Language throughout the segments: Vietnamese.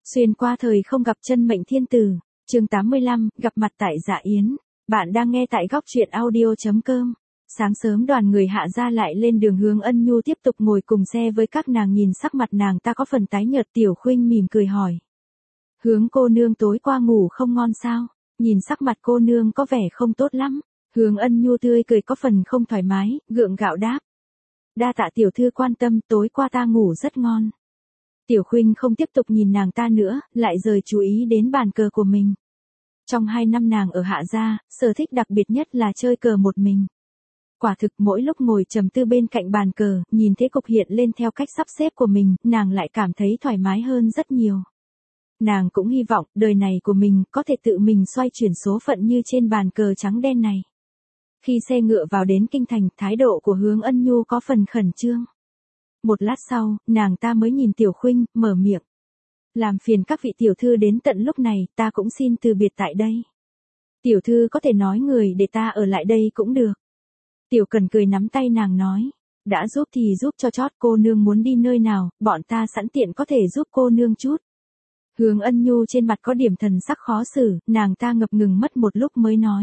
Xuyên qua thời không gặp chân mệnh thiên tử, chương 85, gặp mặt tại Dạ Yến. Bạn đang nghe tại góc truyện audio.com. Sáng sớm đoàn người Hạ gia lại lên đường. Hướng Ân Nhu tiếp tục ngồi cùng xe với các nàng. Nhìn sắc mặt nàng ta có phần tái nhợt, Tiểu Khuynh mỉm cười hỏi. Hướng cô nương tối qua ngủ không ngon sao? Nhìn sắc mặt cô nương có vẻ không tốt lắm. Hướng Ân Nhu tươi cười có phần không thoải mái, gượng gạo đáp. Đa tạ tiểu thư quan tâm, tối qua ta ngủ rất ngon. Tiểu Khuynh không tiếp tục nhìn nàng ta nữa, lại rời chú ý đến bàn cờ của mình. Trong 2 năm nàng ở Hạ gia, sở thích đặc biệt nhất là chơi cờ một mình. Quả thực mỗi lúc ngồi trầm tư bên cạnh bàn cờ, nhìn thế cục hiện lên theo cách sắp xếp của mình, nàng lại cảm thấy thoải mái hơn rất nhiều. Nàng cũng hy vọng đời này của mình có thể tự mình xoay chuyển số phận như trên bàn cờ trắng đen này. Khi xe ngựa vào đến kinh thành, thái độ của Hướng Ân Nhu có phần khẩn trương. Một lát sau, nàng ta mới nhìn Tiểu Khuynh, mở miệng. Làm phiền các vị tiểu thư đến tận lúc này, ta cũng xin từ biệt tại đây. Tiểu thư có thể nói người để ta ở lại đây cũng được. Tiểu Cần cười nắm tay nàng nói. Đã giúp thì giúp cho chót, cô nương muốn đi nơi nào, bọn ta sẵn tiện có thể giúp cô nương chút. Hướng Ân Nhu trên mặt có điểm thần sắc khó xử, nàng ta ngập ngừng mất một lúc mới nói.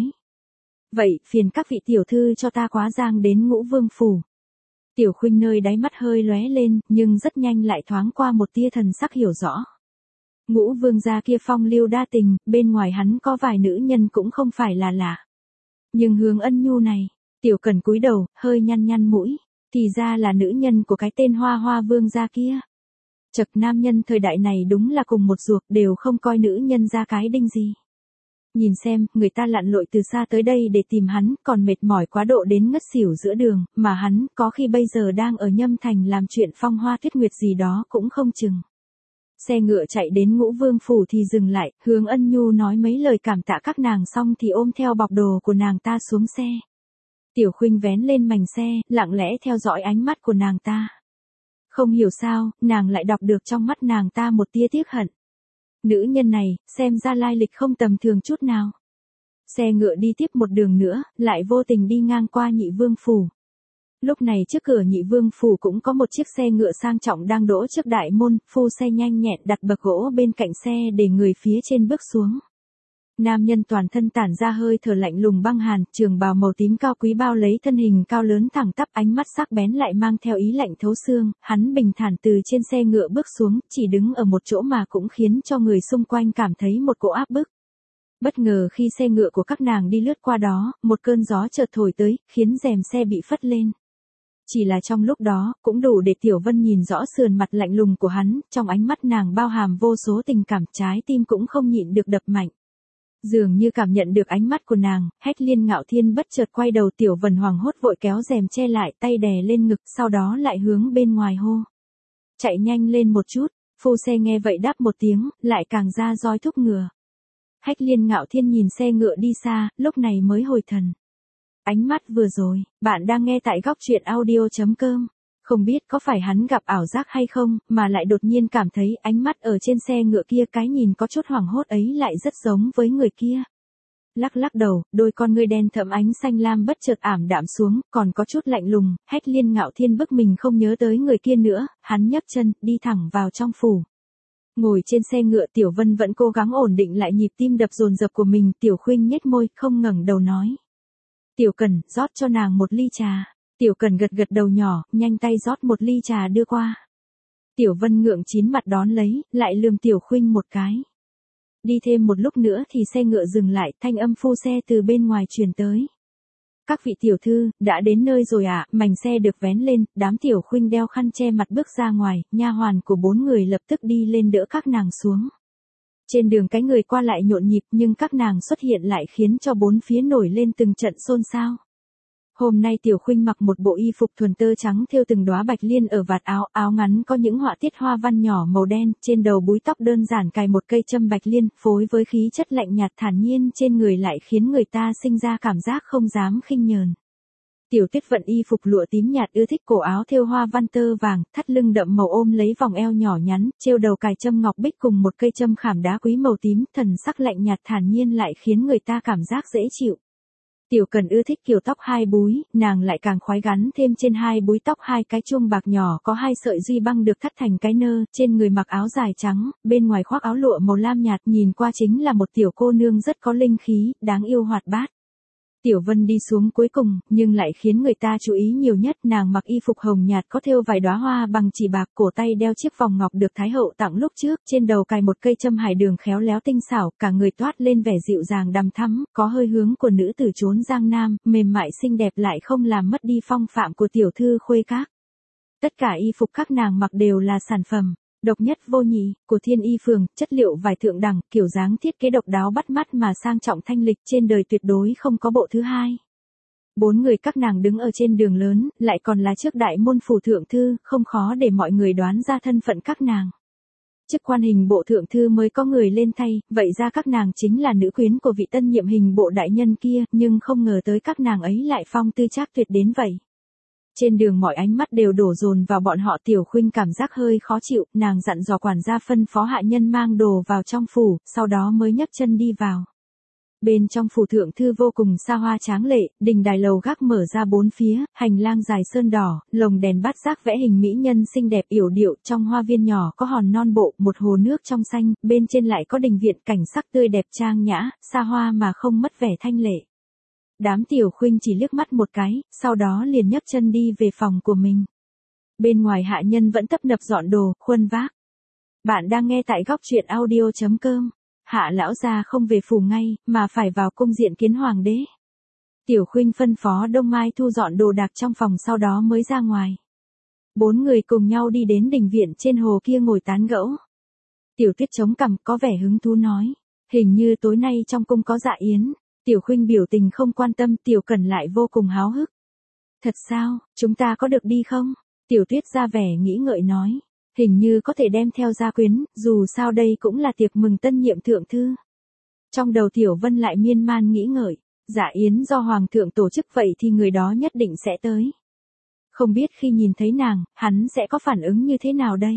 Vậy, phiền các vị tiểu thư cho ta quá giang đến Ngũ Vương phủ. Tiểu Khuynh nơi đáy mắt hơi lóe lên, nhưng rất nhanh lại thoáng qua một tia thần sắc hiểu rõ. Ngũ Vương gia kia phong lưu đa tình, bên ngoài hắn có vài nữ nhân cũng không phải là lạ. Nhưng Hướng Ân Nhu này, Tiểu Cần cúi đầu, hơi nhăn nhăn mũi, thì ra là nữ nhân của cái tên Hoa Vương gia kia. Chật, nam nhân thời đại này đúng là cùng một ruột, đều không coi nữ nhân ra cái đinh gì. Nhìn xem, người ta lặn lội từ xa tới đây để tìm hắn, còn mệt mỏi quá độ đến ngất xỉu giữa đường, mà hắn, có khi bây giờ đang ở Nhâm Thành làm chuyện phong hoa tuyết nguyệt gì đó cũng không chừng. Xe ngựa chạy đến Ngũ Vương phủ thì dừng lại, Hướng Ân Nhu nói mấy lời cảm tạ các nàng xong thì ôm theo bọc đồ của nàng ta xuống xe. Tiểu Khuynh vén lên mành xe, lặng lẽ theo dõi ánh mắt của nàng ta. Không hiểu sao, nàng lại đọc được trong mắt nàng ta một tia tiếc hận. Nữ nhân này, xem ra lai lịch không tầm thường chút nào. Xe ngựa đi tiếp một đường nữa, lại vô tình đi ngang qua Nhị Vương phủ. Lúc này trước cửa Nhị Vương phủ cũng có một chiếc xe ngựa sang trọng đang đỗ trước đại môn, phu xe nhanh nhẹn đặt bậc gỗ bên cạnh xe để người phía trên bước xuống. Nam nhân toàn thân tản ra hơi thở lạnh lùng băng hàn, trường bào màu tím cao quý bao lấy thân hình cao lớn thẳng tắp, ánh mắt sắc bén lại mang theo ý lạnh thấu xương. Hắn bình thản từ trên xe ngựa bước xuống, chỉ đứng ở một chỗ mà cũng khiến cho người xung quanh cảm thấy một cỗ áp bức. Bất ngờ khi xe ngựa của các nàng đi lướt qua đó, một cơn gió chợt thổi tới, khiến rèm xe bị phất lên. Chỉ là trong lúc đó, cũng đủ để Tiểu Vân nhìn rõ sườn mặt lạnh lùng của hắn, trong ánh mắt nàng bao hàm vô số tình cảm, trái tim cũng không nhịn được đập mạnh. Dường như cảm nhận được ánh mắt của nàng, Hách Liên Ngạo Thiên bất chợt quay đầu, Tiểu Vân hoảng hốt vội kéo rèm che lại, tay đè lên ngực, sau đó lại hướng bên ngoài hô. Chạy nhanh lên một chút, phu xe nghe vậy đáp một tiếng, lại càng ra roi thúc ngựa. Hách Liên Ngạo Thiên nhìn xe ngựa đi xa, lúc này mới hồi thần. Ánh mắt vừa rồi, bạn đang nghe tại góc truyện audio.com. Không biết có phải hắn gặp ảo giác hay không, mà lại đột nhiên cảm thấy ánh mắt ở trên xe ngựa kia, cái nhìn có chút hoảng hốt ấy lại rất giống với người kia. Lắc lắc đầu, đôi con ngươi đen thẫm ánh xanh lam bất chợt ảm đạm xuống, còn có chút lạnh lùng. Hách Liên Ngạo Thiên bức mình không nhớ tới người kia nữa, hắn nhấc chân, đi thẳng vào trong phủ. Ngồi trên xe ngựa, Tiểu Vân vẫn cố gắng ổn định lại nhịp tim đập dồn dập của mình. Tiểu Khuynh nhếch môi, không ngẩng đầu nói. Tiểu Cần, rót cho nàng một ly trà. Tiểu Cần gật gật đầu nhỏ, nhanh tay rót một ly trà đưa qua. Tiểu Vân ngượng chín mặt đón lấy, lại lườm Tiểu Khuynh một cái. Đi thêm một lúc nữa thì xe ngựa dừng lại, thanh âm phu xe từ bên ngoài truyền tới. Các vị tiểu thư, đã đến nơi rồi ạ. Mành xe được vén lên, đám Tiểu Khuynh đeo khăn che mặt bước ra ngoài, nha hoàn của 4 người lập tức đi lên đỡ các nàng xuống. Trên đường cái người qua lại nhộn nhịp, nhưng các nàng xuất hiện lại khiến cho bốn phía nổi lên từng trận xôn xao. Hôm nay Tiểu Khuynh mặc một bộ y phục thuần tơ trắng thêu từng đóa bạch liên ở vạt áo, áo ngắn có những họa tiết hoa văn nhỏ màu đen, trên đầu búi tóc đơn giản cài một cây châm bạch liên, phối với khí chất lạnh nhạt thản nhiên trên người lại khiến người ta sinh ra cảm giác không dám khinh nhờn. Tiểu Tuyết vận y phục lụa tím nhạt ưa thích cổ áo thêu hoa văn tơ vàng, thắt lưng đậm màu ôm lấy vòng eo nhỏ nhắn, treo đầu cài châm ngọc bích cùng một cây châm khảm đá quý màu tím, thần sắc lạnh nhạt thản nhiên lại khiến người ta cảm giác dễ chịu. Tiểu Cần ưa thích kiểu tóc hai búi, nàng lại càng khoái gắn thêm trên hai búi tóc hai cái chuông bạc nhỏ có hai sợi duy băng được thắt thành cái nơ, trên người mặc áo dài trắng, bên ngoài khoác áo lụa màu lam nhạt, nhìn qua chính là một tiểu cô nương rất có linh khí, đáng yêu hoạt bát. Tiểu Vân đi xuống cuối cùng, nhưng lại khiến người ta chú ý nhiều nhất, nàng mặc y phục hồng nhạt có thêu vài đóa hoa bằng chỉ bạc, cổ tay đeo chiếc vòng ngọc được Thái hậu tặng lúc trước, trên đầu cài một cây châm hải đường khéo léo tinh xảo, cả người toát lên vẻ dịu dàng đằm thắm, có hơi hướng của nữ tử chốn Giang Nam, mềm mại xinh đẹp lại không làm mất đi phong phạm của tiểu thư khuê các. Tất cả y phục các nàng mặc đều là sản phẩm độc nhất vô nhị của Thiên Y Phường, chất liệu vải thượng đẳng, kiểu dáng thiết kế độc đáo bắt mắt mà sang trọng thanh lịch, trên đời tuyệt đối không có bộ thứ hai. Bốn người các nàng đứng ở trên đường lớn, lại còn là trước đại môn phủ thượng thư, không khó để mọi người đoán ra thân phận các nàng. Chức quan hình bộ thượng thư mới có người lên thay, vậy ra các nàng chính là nữ quyến của vị tân nhiệm hình bộ đại nhân kia, nhưng không ngờ tới các nàng ấy lại phong tư trác tuyệt đến vậy. Trên đường mọi ánh mắt đều đổ dồn vào bọn họ. Tiểu Khuynh cảm giác hơi khó chịu, nàng dặn dò quản gia phân phó hạ nhân mang đồ vào trong phủ, sau đó mới nhấc chân đi vào. Bên trong phủ thượng thư vô cùng xa hoa tráng lệ, đình đài lầu gác mở ra bốn phía, hành lang dài sơn đỏ, lồng đèn bát giác vẽ hình mỹ nhân xinh đẹp yểu điệu, trong hoa viên nhỏ có hòn non bộ, một hồ nước trong xanh, bên trên lại có đình viện cảnh sắc tươi đẹp trang nhã, xa hoa mà không mất vẻ thanh lệ. Đám Tiểu Khuynh chỉ liếc mắt một cái, sau đó liền nhấc chân đi về phòng của mình. Bên ngoài hạ nhân vẫn tấp nập dọn đồ, khuân vác. Bạn đang nghe tại góc truyện audio.com. Hạ lão gia không về phủ ngay, mà phải vào cung diện kiến hoàng đế. Tiểu Khuynh phân phó Đông Mai thu dọn đồ đạc trong phòng, sau đó mới ra ngoài. Bốn người cùng nhau đi đến đình viện trên hồ kia ngồi tán gẫu. Tiểu Tuyết chống cằm có vẻ hứng thú nói, hình như tối nay trong cung có dạ yến. Tiểu Khuynh biểu tình không quan tâm, Tiểu Cần lại vô cùng háo hức. Thật sao, chúng ta có được đi không? Tiểu Tuyết ra vẻ nghĩ ngợi nói, hình như có thể đem theo gia quyến, dù sao đây cũng là tiệc mừng tân nhiệm thượng thư. Trong đầu Tiểu Vân lại miên man nghĩ ngợi, dạ yến do hoàng thượng tổ chức vậy thì người đó nhất định sẽ tới. Không biết khi nhìn thấy nàng, hắn sẽ có phản ứng như thế nào đây?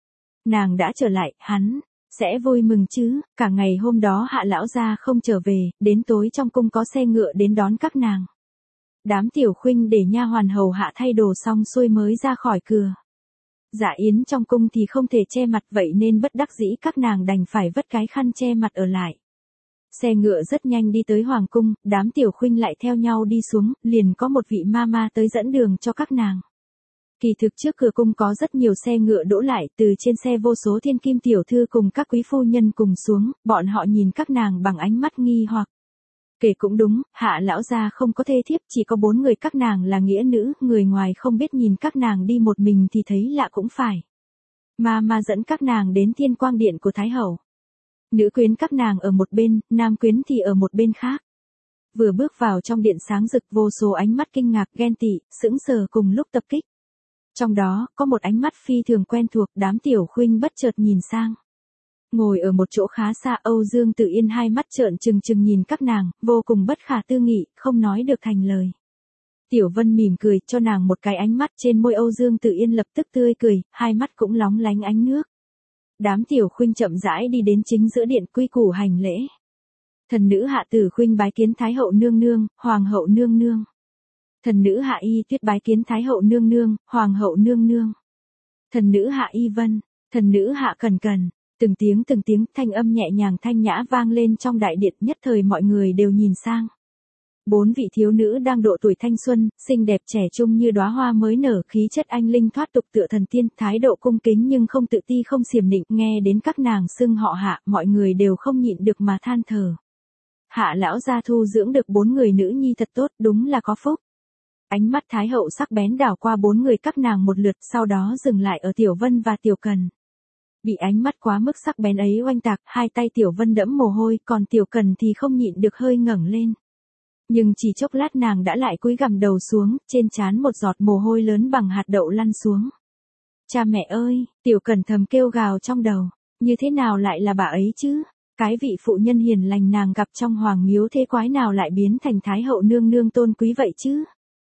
Nàng đã trở lại, hắn sẽ vui mừng chứ. Cả ngày hôm đó Hạ lão gia không trở về, đến tối trong cung có xe ngựa đến đón các nàng. Đám Tiểu Khuynh để nha hoàn hầu hạ thay đồ xong xuôi mới ra khỏi cửa. Dạ yến trong cung thì không thể che mặt, vậy nên bất đắc dĩ các nàng đành phải vất cái khăn che mặt ở lại. Xe ngựa rất nhanh đi tới hoàng cung, đám Tiểu Khuynh lại theo nhau đi xuống, liền có một vị ma tới dẫn đường cho các nàng. Kỳ thực trước cửa cung có rất nhiều xe ngựa đỗ lại, từ trên xe vô số thiên kim tiểu thư cùng các quý phu nhân cùng xuống, bọn họ nhìn các nàng bằng ánh mắt nghi hoặc. Kể cũng đúng, Hạ lão gia không có thê thiếp, chỉ có 4 người các nàng là nghĩa nữ, người ngoài không biết nhìn các nàng đi một mình thì thấy lạ cũng phải. Ma dẫn các nàng đến Thiên Quang Điện của Thái hậu. Nữ quyến các nàng ở một bên, nam quyến thì ở một bên khác. Vừa bước vào trong điện sáng rực, vô số ánh mắt kinh ngạc, ghen tị, sững sờ cùng lúc tập kích. Trong đó, có một ánh mắt phi thường quen thuộc, đám Tiểu Khuynh bất chợt nhìn sang. Ngồi ở một chỗ khá xa, Âu Dương Tử Yên hai mắt trợn trừng trừng nhìn các nàng, vô cùng bất khả tư nghị, không nói được thành lời. Tiểu Vân mỉm cười, cho nàng một cái ánh mắt, trên môi Âu Dương Tử Yên lập tức tươi cười, hai mắt cũng lóng lánh ánh nước. Đám Tiểu Khuynh chậm rãi đi đến chính giữa điện, quy củ hành lễ. Thần nữ Hạ Tử Khuynh bái kiến Thái hậu nương nương, Hoàng hậu nương nương. Thần nữ Hạ Y Tuyết bái kiến Thái hậu nương nương, Hoàng hậu nương nương. Thần nữ Hạ Y Vân, thần nữ Hạ Cần Cần. Từng tiếng thanh âm nhẹ nhàng thanh nhã vang lên trong đại điện, nhất thời mọi người đều nhìn sang. 4 vị thiếu nữ đang độ tuổi thanh xuân, xinh đẹp trẻ trung như đóa hoa mới nở, khí chất anh linh thoát tục tựa thần tiên, thái độ cung kính nhưng không tự ti không xiểm nịnh, nghe đến các nàng xưng họ Hạ, mọi người đều không nhịn được mà than thở. Hạ lão gia thu dưỡng được 4 người nữ nhi thật tốt, đúng là có phúc. Ánh mắt Thái hậu sắc bén đảo qua 4 người các nàng một lượt, sau đó dừng lại ở Tiểu Vân và Tiểu Cần. Bị ánh mắt quá mức sắc bén ấy oanh tạc, hai tay Tiểu Vân đẫm mồ hôi, còn Tiểu Cần thì không nhịn được hơi ngẩng lên. Nhưng chỉ chốc lát nàng đã lại cúi gằm đầu xuống, trên trán một giọt mồ hôi lớn bằng hạt đậu lăn xuống. Cha mẹ ơi, Tiểu Cần thầm kêu gào trong đầu, như thế nào lại là bà ấy chứ? Cái vị phụ nhân hiền lành nàng gặp trong hoàng miếu thế quái nào lại biến thành Thái hậu nương nương tôn quý vậy chứ?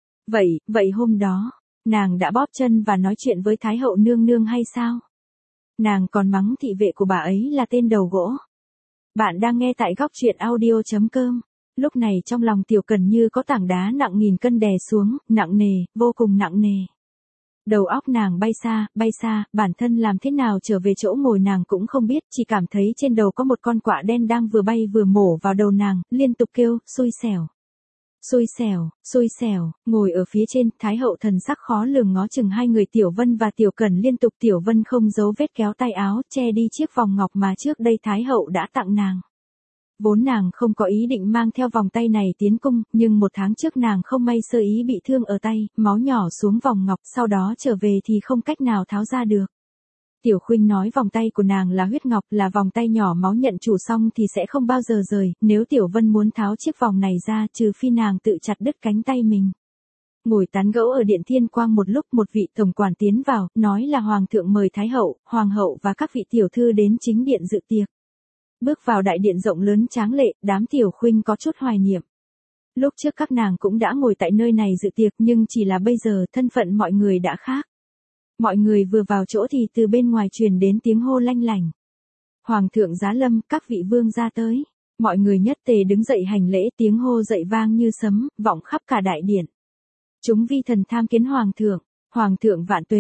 Vậy hôm đó, nàng đã bóp chân và nói chuyện với Thái hậu nương nương hay sao? Nàng còn mắng thị vệ của bà ấy là tên đầu gỗ. Bạn đang nghe tại góc truyện audio.com. Lúc này trong lòng Tiểu Cần như có tảng đá nặng nghìn cân đè xuống, nặng nề, vô cùng nặng nề. Đầu óc nàng bay xa, bản thân làm thế nào trở về chỗ ngồi nàng cũng không biết, chỉ cảm thấy trên đầu có một con quạ đen đang vừa bay vừa mổ vào đầu nàng, liên tục kêu, xui xẻo. Xui xẻo, xui xẻo, ngồi ở phía trên, Thái hậu thần sắc khó lường ngó chừng hai người Tiểu Vân và Tiểu Cần liên tục. Tiểu Vân không giấu vết kéo tay áo, che đi chiếc vòng ngọc mà trước đây Thái hậu đã tặng nàng. Vốn nàng không có ý định mang theo vòng tay này tiến cung, nhưng một tháng trước nàng không may sơ ý bị thương ở tay, máu nhỏ xuống vòng ngọc, sau đó trở về thì không cách nào tháo ra được. Tiểu Khuynh nói vòng tay của nàng là huyết ngọc, là vòng tay nhỏ máu nhận chủ xong thì sẽ không bao giờ rời, nếu Tiểu Vân muốn tháo chiếc vòng này ra trừ phi nàng tự chặt đứt cánh tay mình. Ngồi tán gẫu ở điện Thiên Quang một lúc, một vị tổng quản tiến vào, nói là Hoàng thượng mời Thái hậu, Hoàng hậu và các vị tiểu thư đến chính điện dự tiệc. Bước vào đại điện rộng lớn tráng lệ, đám Tiểu Khuynh có chút hoài niệm. Lúc trước các nàng cũng đã ngồi tại nơi này dự tiệc nhưng chỉ là bây giờ thân phận mọi người đã khác. Mọi người vừa vào chỗ thì từ bên ngoài truyền đến tiếng hô lanh lảnh. Hoàng thượng giá lâm, các vị vương ra tới. Mọi người nhất tề đứng dậy hành lễ, tiếng hô dậy vang như sấm, vọng khắp cả đại điện. Chúng vi thần tham kiến Hoàng thượng vạn tuế,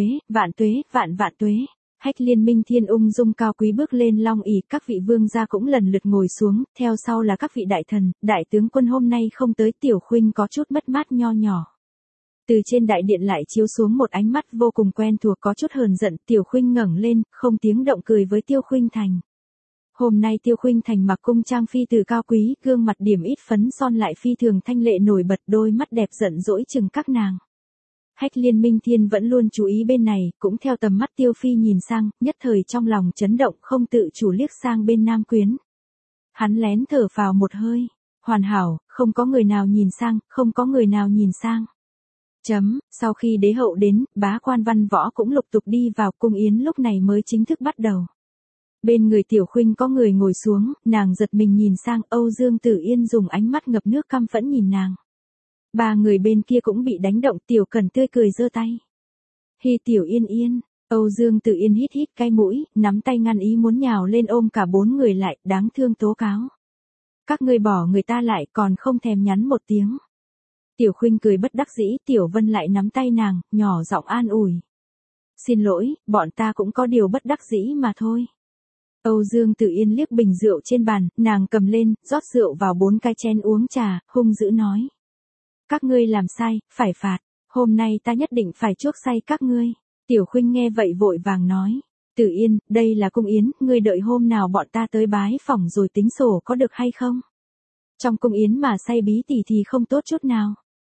vạn tuế. Hách Liên Minh Thiên ung dung cao quý bước lên long ỷ, các vị vương gia cũng lần lượt ngồi xuống, theo sau là các vị đại thần, đại tướng quân hôm nay không tới. Tiểu Khuynh có chút mất mát nho nhỏ. Từ trên đại điện lại chiếu xuống một ánh mắt vô cùng quen thuộc, có chút hờn giận. Tiểu Khuynh ngẩng lên, không tiếng động cười với Tiêu Khuynh Thành. Hôm nay Tiêu Khuynh Thành mặc cung trang phi tử cao quý, gương mặt điểm ít phấn son lại phi thường thanh lệ nổi bật, đôi mắt đẹp giận dỗi chừng các nàng. Hách Liên Minh Thiên vẫn luôn chú ý bên này, cũng theo tầm mắt Tiêu Phi nhìn sang, nhất thời trong lòng chấn động, không tự chủ liếc sang bên Nam Quyến. Hắn lén thở phào một hơi. Hoàn hảo, không có người nào nhìn sang. Sau khi đế hậu đến, bá quan văn võ cũng lục tục đi vào, cung yến lúc này mới chính thức bắt đầu. Bên người Tiểu Khuynh có người ngồi xuống, nàng giật mình nhìn sang, Âu Dương Tử Yên dùng ánh mắt ngập nước căm phẫn nhìn nàng. Ba người bên kia cũng bị đánh động. Tiểu Cần tươi cười giơ tay. Hi Tiểu Yên. Âu Dương Tử Yên hít hít cái mũi, nắm tay ngăn ý muốn nhào lên ôm cả bốn người lại, đáng thương tố cáo. Các ngươi bỏ người ta lại còn không thèm nhắn một tiếng. Tiểu Khuynh cười bất đắc dĩ, Tiểu Vân lại nắm tay nàng, nhỏ giọng an ủi. Xin lỗi, bọn ta cũng có điều bất đắc dĩ mà thôi. Âu Dương Tử Yên liếc bình rượu trên bàn, nàng cầm lên, rót rượu vào 4 cái chén uống trà, hung dữ nói. Các ngươi làm sai, phải phạt, hôm nay ta nhất định phải chuốc say các ngươi. Tiểu Khuynh nghe vậy vội vàng nói. Tử Yên, đây là cung yến, ngươi đợi hôm nào bọn ta tới bái phỏng rồi tính sổ có được hay không? Trong cung yến mà say bí tỉ thì không tốt chút nào.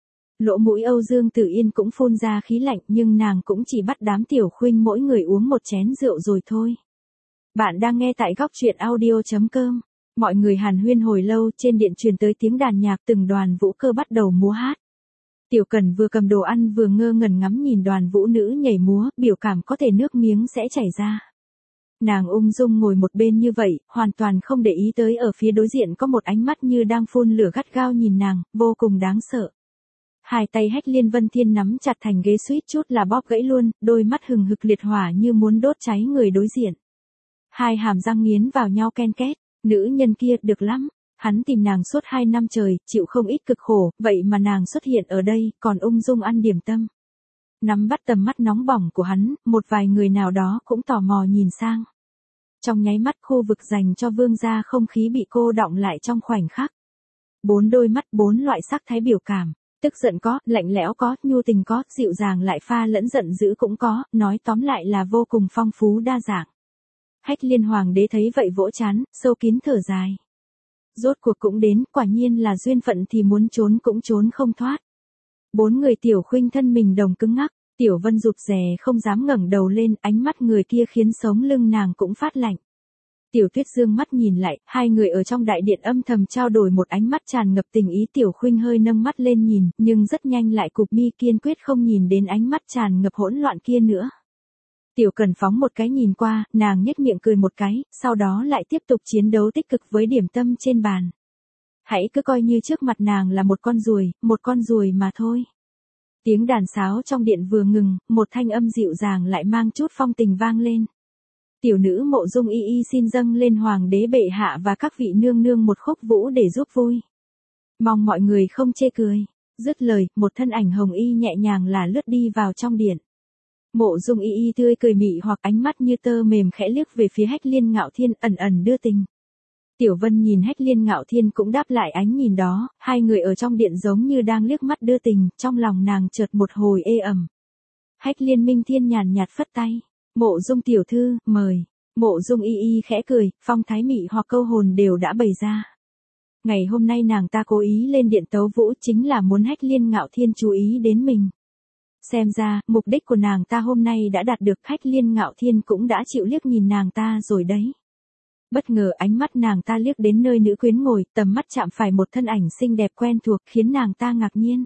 Lỗ mũi Âu Dương Tử Yên cũng phun ra khí lạnh, nhưng nàng cũng chỉ bắt đám Tiểu Khuynh mỗi người uống một chén rượu rồi thôi. Bạn đang nghe tại góc truyện audio.com. Mọi người hàn huyên hồi lâu, trên điện truyền tới tiếng đàn nhạc, từng đoàn vũ cơ bắt đầu múa hát. Tiểu Cần vừa cầm đồ ăn vừa ngơ ngẩn ngắm nhìn đoàn vũ nữ nhảy múa, biểu cảm có thể nước miếng sẽ chảy ra. Nàng ung dung ngồi một bên như vậy, hoàn toàn không để ý tới ở phía đối diện có một ánh mắt như đang phun lửa gắt gao nhìn nàng, vô cùng đáng sợ. Hai tay Hách Liên Vân Thiên nắm chặt thành ghế suýt chút là bóp gãy luôn, đôi mắt hừng hực liệt hỏa như muốn đốt cháy người đối diện. Hai hàm răng nghiến vào nhau ken két, nữ nhân kia được lắm. Hắn tìm nàng suốt 2 năm trời, chịu không ít cực khổ, vậy mà nàng xuất hiện ở đây, còn ung dung ăn điểm tâm. Nắm bắt tầm mắt nóng bỏng của hắn, một vài người nào đó cũng tò mò nhìn sang. Trong nháy mắt khu vực dành cho vương gia không khí bị cô đọng lại trong khoảnh khắc. 4 đôi mắt, 4 loại sắc thái biểu cảm, tức giận có, lạnh lẽo có, nhu tình có, dịu dàng lại pha lẫn giận dữ cũng có, nói tóm lại là vô cùng phong phú đa dạng. Hách Liên Hoàng đế thấy vậy vỗ trán, sâu kín thở dài. Rốt cuộc cũng đến, quả nhiên là duyên phận thì muốn trốn cũng trốn không thoát. 4 người Tiểu Khuynh thân mình đồng cứng ngắc, Tiểu Vân rụt rè không dám ngẩng đầu lên, ánh mắt người kia khiến sống lưng nàng cũng phát lạnh. Tiểu Tuyết dương mắt nhìn lại, hai người ở trong đại điện âm thầm trao đổi một ánh mắt tràn ngập tình ý. Tiểu Khuynh hơi nâng mắt lên nhìn, nhưng rất nhanh lại cụp mi kiên quyết không nhìn đến ánh mắt tràn ngập hỗn loạn kia nữa. Tiểu Cần phóng một cái nhìn qua, nàng nhếch miệng cười một cái, sau đó lại tiếp tục chiến đấu tích cực với điểm tâm trên bàn. Hãy cứ coi như trước mặt nàng là một con ruồi mà thôi. Tiếng đàn sáo trong điện vừa ngừng, một thanh âm dịu dàng lại mang chút phong tình vang lên. Tiểu nữ Mộ Dung Y Y xin dâng lên hoàng đế bệ hạ và các vị nương nương một khúc vũ để giúp vui. Mong mọi người không chê cười. Dứt lời, một thân ảnh hồng y nhẹ nhàng là lướt đi vào trong điện. Mộ Dung Y Y tươi cười mị hoặc ánh mắt như tơ mềm khẽ liếc về phía Hách Liên Ngạo Thiên ẩn ẩn đưa tình. Tiểu Vân nhìn Hách Liên Ngạo Thiên cũng đáp lại ánh nhìn đó, hai người ở trong điện giống như đang liếc mắt đưa tình, trong lòng nàng chợt một hồi ê ẩm. Hách Liên Minh Thiên nhàn nhạt phất tay, Mộ Dung tiểu thư, mời. Mộ Dung Y Y khẽ cười, phong thái mị hoặc câu hồn đều đã bày ra. Ngày hôm nay nàng ta cố ý lên điện tấu vũ chính là muốn Hách Liên Ngạo Thiên chú ý đến mình. Xem ra, mục đích của nàng ta hôm nay đã đạt được, Hách Liên Ngạo Thiên cũng đã chịu liếc nhìn nàng ta rồi đấy. Bất ngờ ánh mắt nàng ta liếc đến nơi nữ quyến ngồi, tầm mắt chạm phải một thân ảnh xinh đẹp quen thuộc khiến nàng ta ngạc nhiên.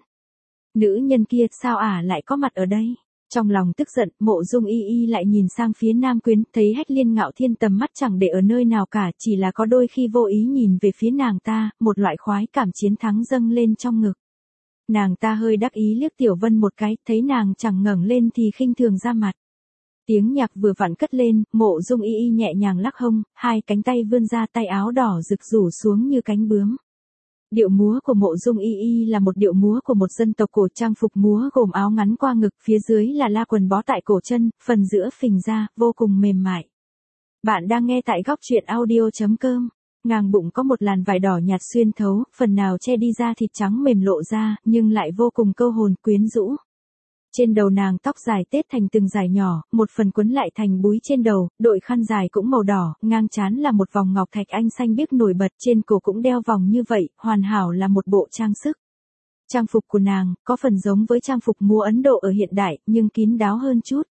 Nữ nhân kia sao lại có mặt ở đây? Trong lòng tức giận, Mộ Dung Y Y lại nhìn sang phía nam quyến, thấy Hách Liên Ngạo Thiên tầm mắt chẳng để ở nơi nào cả, chỉ là có đôi khi vô ý nhìn về phía nàng ta, một loại khoái cảm chiến thắng dâng lên trong ngực. Nàng ta hơi đắc ý liếc Tiểu Vân một cái, thấy nàng chẳng ngẩng lên thì khinh thường ra mặt. Tiếng nhạc vừa vặn cất lên, Mộ Dung Y Y nhẹ nhàng lắc hông, hai cánh tay vươn ra, tay áo đỏ rực rủ xuống như cánh bướm. Điệu múa của Mộ Dung Y Y là một điệu múa của một dân tộc cổ, trang phục múa gồm áo ngắn qua ngực, phía dưới là la quần bó tại cổ chân, phần giữa phình ra, vô cùng mềm mại. Bạn đang nghe tại góc truyện audio.com. Ngang bụng có một làn vải đỏ nhạt xuyên thấu, phần nào che đi da thịt trắng mềm lộ ra, nhưng lại vô cùng câu hồn quyến rũ. Trên đầu nàng tóc dài tết thành từng dải nhỏ, một phần quấn lại thành búi trên đầu, đội khăn dài cũng màu đỏ, ngang trán là một vòng ngọc thạch anh xanh biếc nổi bật, trên cổ cũng đeo vòng như vậy, hoàn hảo là một bộ trang sức. Trang phục của nàng, có phần giống với trang phục múa Ấn Độ ở hiện đại, nhưng kín đáo hơn chút.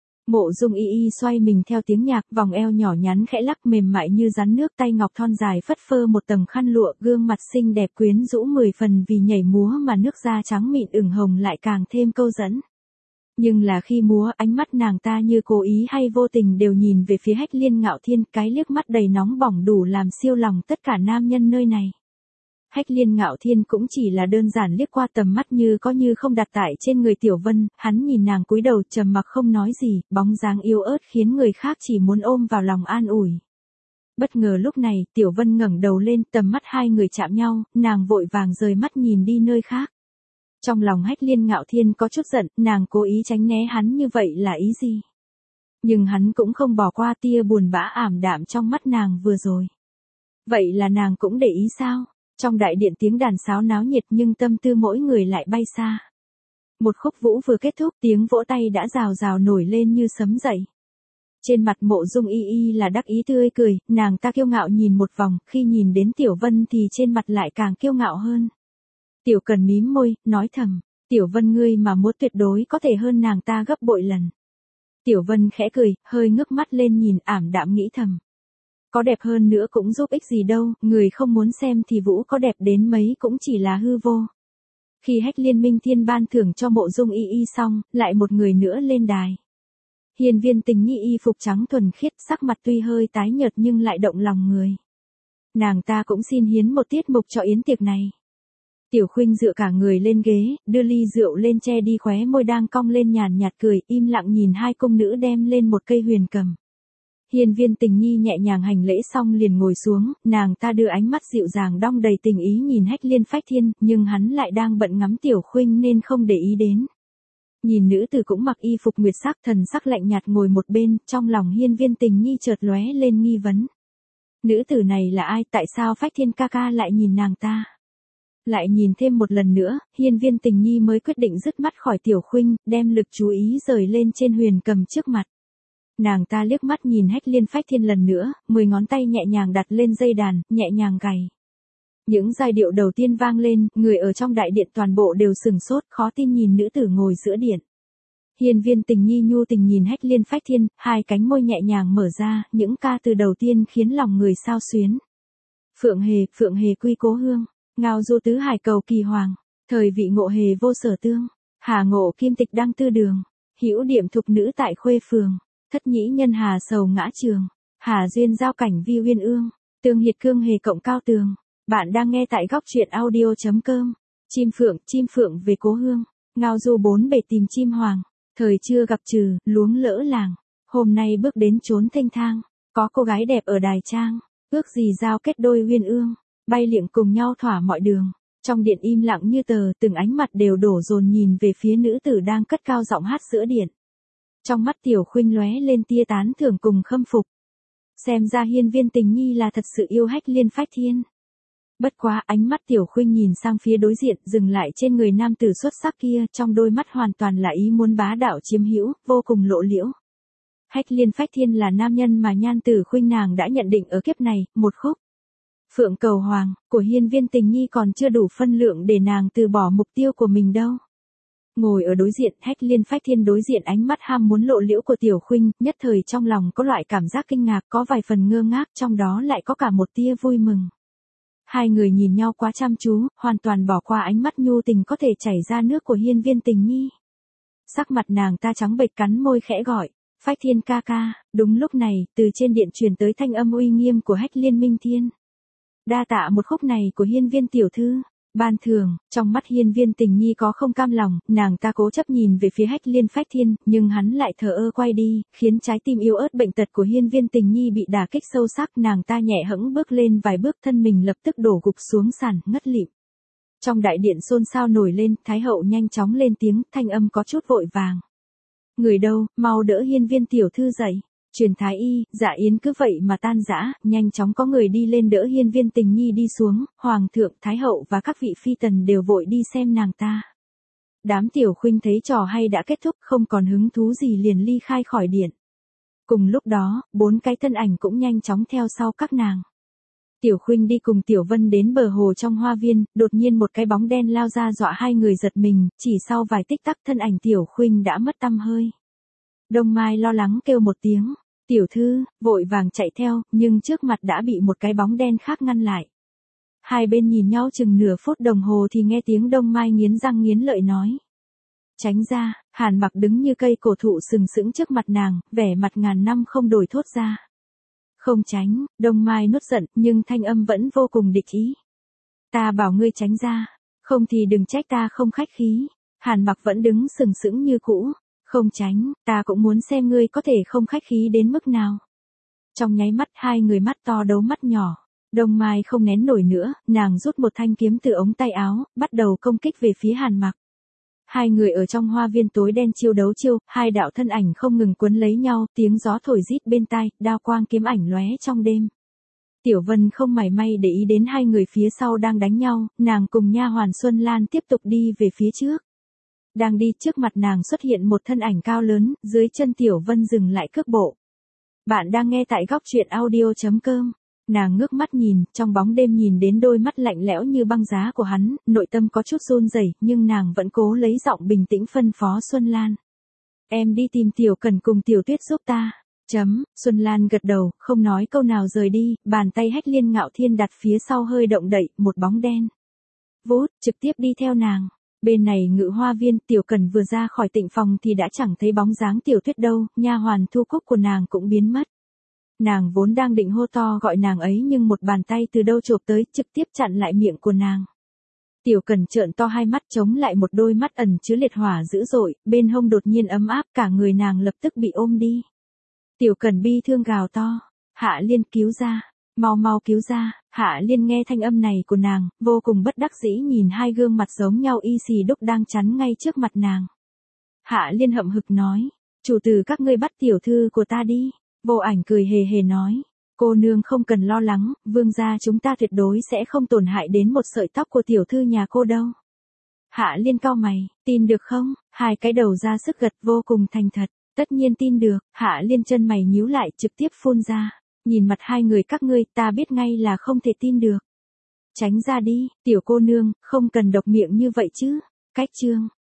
Mộ Dung Y Y xoay mình theo tiếng nhạc, vòng eo nhỏ nhắn khẽ lắc mềm mại như rắn nước, tay ngọc thon dài phất phơ một tầng khăn lụa, gương mặt xinh đẹp quyến rũ 10 phần, vì nhảy múa mà nước da trắng mịn ửng hồng lại càng thêm câu dẫn. Nhưng là khi múa, ánh mắt nàng ta như cố ý hay vô tình đều nhìn về phía Hách Liên Ngạo Thiên, cái liếc mắt đầy nóng bỏng đủ làm siêu lòng tất cả nam nhân nơi này. Hách Liên Ngạo Thiên cũng chỉ là đơn giản liếc qua, tầm mắt như có như không đặt tại trên người Tiểu Vân, hắn nhìn nàng cúi đầu trầm mặc không nói gì, bóng dáng yếu ớt khiến người khác chỉ muốn ôm vào lòng an ủi. Bất ngờ lúc này, Tiểu Vân ngẩng đầu lên, tầm mắt hai người chạm nhau, nàng vội vàng rời mắt nhìn đi nơi khác. Trong lòng Hách Liên Ngạo Thiên có chút giận, nàng cố ý tránh né hắn như vậy là ý gì? Nhưng hắn cũng không bỏ qua tia buồn bã ảm đạm trong mắt nàng vừa rồi. Vậy là nàng cũng để ý sao? Trong đại điện tiếng đàn sáo náo nhiệt nhưng tâm tư mỗi người lại bay xa. Một khúc vũ vừa kết thúc, tiếng vỗ tay đã rào rào nổi lên như sấm dậy. Trên mặt Mộ Dung Y Y là đắc ý tươi cười, nàng ta kiêu ngạo nhìn một vòng, khi nhìn đến Tiểu Vân thì trên mặt lại càng kiêu ngạo hơn. Tiểu Cần mím môi, nói thầm, Tiểu Vân ngươi mà múa tuyệt đối có thể hơn nàng ta gấp bội lần. Tiểu Vân khẽ cười, hơi ngước mắt lên nhìn, ảm đạm nghĩ thầm. Có đẹp hơn nữa cũng giúp ích gì đâu, người không muốn xem thì vũ có đẹp đến mấy cũng chỉ là hư vô. Khi Hách Liên Minh Thiên ban thưởng cho Mộ Dung Y Y xong, lại một người nữa lên đài. Hiên Viên Tình Nhi y phục trắng thuần khiết, sắc mặt tuy hơi tái nhợt nhưng lại động lòng người. Nàng ta cũng xin hiến một tiết mục cho yến tiệc này. Tiểu Khuynh dựa cả người lên ghế, đưa ly rượu lên che đi khóe môi đang cong lên, nhàn nhạt cười, im lặng nhìn hai cung nữ đem lên một cây huyền cầm. Hiên Viên Tình Nhi nhẹ nhàng hành lễ xong liền ngồi xuống, nàng ta đưa ánh mắt dịu dàng đong đầy tình ý nhìn Hách Liên Phách Thiên, nhưng hắn lại đang bận ngắm Tiểu Khuynh nên không để ý đến. Nhìn nữ tử cũng mặc y phục nguyệt sắc, thần sắc lạnh nhạt ngồi một bên, trong lòng Hiên Viên Tình Nhi chợt lóe lên nghi vấn. Nữ tử này là ai, tại sao Phách Thiên ca ca lại nhìn nàng ta? Lại nhìn thêm một lần nữa, Hiên Viên Tình Nhi mới quyết định dứt mắt khỏi Tiểu Khuynh, đem lực chú ý rời lên trên huyền cầm trước mặt. Nàng ta liếc mắt nhìn Hách Liên Phách Thiên lần nữa, 10 ngón tay nhẹ nhàng đặt lên dây đàn, nhẹ nhàng gảy. Những giai điệu đầu tiên vang lên, người ở trong đại điện toàn bộ đều sừng sốt, khó tin nhìn nữ tử ngồi giữa điện. Hiên Viên Tình Nhi nhu tình nhìn Hách Liên Phách Thiên, hai cánh môi nhẹ nhàng mở ra, những ca từ đầu tiên khiến lòng người xao xuyến. Phượng hề quy cố hương, ngao du tứ hải cầu kỳ hoàng, thời vị ngộ hề vô sở tương, hà ngộ kim tịch đăng tư đường, hữu điểm thục nữ tại khuê phường, thất nhĩ nhân hà sầu ngã trường, hà duyên giao cảnh vi uyên ương, tương hiệt cương hề cộng cao tường. Bạn đang nghe tại góc truyện audio.com. Chim phượng về cố hương, ngao du bốn bể tìm chim hoàng, thời chưa gặp trừ, luống lỡ làng, hôm nay bước đến chốn thênh thang, có cô gái đẹp ở đài trang, ước gì giao kết đôi uyên ương, bay liệng cùng nhau thỏa mọi đường, Trong điện im lặng như tờ, từng ánh mặt đều đổ dồn nhìn về phía nữ tử đang cất cao giọng hát giữa điện. Trong mắt Tiểu Khuynh lóe lên tia tán thưởng cùng khâm phục. Xem ra Hiên Viên Tình Nhi là thật sự yêu Hách Liên Phách Thiên. Bất quá ánh mắt Tiểu Khuynh nhìn sang phía đối diện, dừng lại trên người nam tử xuất sắc kia, trong đôi mắt hoàn toàn là ý muốn bá đạo chiếm hữu, vô cùng lộ liễu. Hách Liên Phách Thiên là nam nhân mà Nhan Tử Khuynh nàng đã nhận định ở kiếp này, một khúc. Phượng Cầu Hoàng, của Hiên Viên Tình Nhi còn chưa đủ phân lượng để nàng từ bỏ mục tiêu của mình đâu. Ngồi ở đối diện, Hách Liên Phách Thiên đối diện ánh mắt ham muốn lộ liễu của Tiểu Khuynh, nhất thời trong lòng có loại cảm giác kinh ngạc, có vài phần ngơ ngác, trong đó lại có cả một tia vui mừng. Hai người nhìn nhau quá chăm chú, hoàn toàn bỏ qua ánh mắt nhu tình có thể chảy ra nước của Hiên Viên Tình Nhi. Sắc mặt nàng ta trắng bệch, cắn môi khẽ gọi, Phách Thiên ca ca. Đúng lúc này, từ trên điện truyền tới thanh âm uy nghiêm của Hách Liên Minh Thiên. Đa tạ một khúc này của Hiên Viên tiểu thư. Ban thường, trong mắt Hiên Viên Tình Nhi có không cam lòng, nàng ta cố chấp nhìn về phía Hách Liên Phách Thiên, nhưng hắn lại thờ ơ quay đi, khiến trái tim yếu ớt bệnh tật của Hiên Viên Tình Nhi bị đả kích sâu sắc, nàng ta nhẹ hẫng bước lên vài bước, thân mình lập tức đổ gục xuống sàn, ngất lịm. Trong đại điện xôn xao nổi lên, Thái hậu nhanh chóng lên tiếng, thanh âm có chút vội vàng. Người đâu, mau đỡ Hiên Viên tiểu thư dậy. Truyền thái y, Dạ Yến cứ vậy mà tan rã, nhanh chóng có người đi lên đỡ Hiên Viên Tình Nhi đi xuống, Hoàng thượng, Thái hậu và các vị phi tần đều vội đi xem nàng ta. Đám Tiểu Khuynh thấy trò hay đã kết thúc, không còn hứng thú gì liền ly khai khỏi điện. Cùng lúc đó, 4 cái thân ảnh cũng nhanh chóng theo sau các nàng. Tiểu Khuynh đi cùng Tiểu Vân đến bờ hồ trong hoa viên, đột nhiên một cái bóng đen lao ra dọa hai người giật mình, chỉ sau vài tích tắc thân ảnh Tiểu Khuynh đã mất tăm hơi. Đông Mai lo lắng kêu một tiếng. Tiểu thư, vội vàng chạy theo, nhưng trước mặt đã bị một cái bóng đen khác ngăn lại. Hai bên nhìn nhau chừng nửa phút đồng hồ thì nghe tiếng Đông Mai nghiến răng nghiến lợi nói. Tránh ra. Hàn Mặc đứng như cây cổ thụ sừng sững trước mặt nàng, vẻ mặt ngàn năm không đổi thốt ra. Không tránh. Đông Mai nuốt giận, nhưng thanh âm vẫn vô cùng địch ý. Ta bảo ngươi tránh ra, không thì đừng trách ta không khách khí. Hàn Mặc vẫn đứng sừng sững như cũ. Không tránh, ta cũng muốn xem ngươi có thể không khách khí đến mức nào. Trong nháy mắt hai người mắt to đấu mắt nhỏ. Đông Mai không nén nổi nữa, nàng rút một thanh kiếm từ ống tay áo, bắt đầu công kích về phía Hàn Mặc. Hai người ở trong hoa viên tối đen chiêu đấu chiêu, hai đạo thân ảnh không ngừng quấn lấy nhau, tiếng gió thổi rít bên tai, đao quang kiếm ảnh lóe trong đêm. Tiểu Vân không mảy may để ý đến hai người phía sau đang đánh nhau, nàng cùng nha hoàn Xuân Lan tiếp tục đi về phía trước. Đang đi trước mặt nàng xuất hiện một thân ảnh cao lớn, dưới chân Tiểu Vân dừng lại cước bộ. Bạn đang nghe tại góc truyện audio.com. Nàng ngước mắt nhìn, trong bóng đêm nhìn đến đôi mắt lạnh lẽo như băng giá của hắn, nội tâm có chút run rẩy, nhưng nàng vẫn cố lấy giọng bình tĩnh phân phó Xuân Lan. Em đi tìm Tiểu Cần cùng Tiểu Tuyết giúp ta. Xuân Lan gật đầu, không nói câu nào rời đi, bàn tay Hách Liên Ngạo Thiên đặt phía sau hơi động đậy, một bóng đen. Vút, trực tiếp đi theo nàng. Bên này Ngự Hoa Viên, Tiểu Cần vừa ra khỏi tịnh phòng thì đã chẳng thấy bóng dáng Tiểu Tuyết đâu, nha hoàn Thu Cúc của nàng cũng biến mất. Nàng vốn đang định hô to gọi nàng ấy nhưng một bàn tay từ đâu chộp tới, trực tiếp chặn lại miệng của nàng. Tiểu Cần trợn to hai mắt chống lại một đôi mắt ẩn chứa liệt hỏa dữ dội, bên hông đột nhiên ấm áp, cả người nàng lập tức bị ôm đi. Tiểu Cần bi thương gào to, Hạ Liên cứu ra, mau mau cứu ra. Hạ Liên nghe thanh âm này của nàng, vô cùng bất đắc dĩ nhìn hai gương mặt giống nhau y xì đúc đang chắn ngay trước mặt nàng. Hạ Liên hậm hực nói, chủ tử các ngươi bắt tiểu thư của ta đi. Vô Ảnh cười hề hề nói, cô nương không cần lo lắng, vương gia chúng ta tuyệt đối sẽ không tổn hại đến một sợi tóc của tiểu thư nhà cô đâu. Hạ Liên cau mày, tin được không? Hai cái đầu ra sức gật vô cùng thành thật, tất nhiên tin được. Hạ Liên chân mày nhíu lại trực tiếp phun ra, nhìn mặt hai người các ngươi ta biết ngay là không thể tin được. Tránh ra đi, tiểu cô nương, không cần độc miệng như vậy chứ. Cách chương